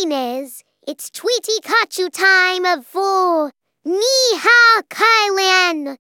Inez. It's Tweety Kachu time for Ni Hao Kailan.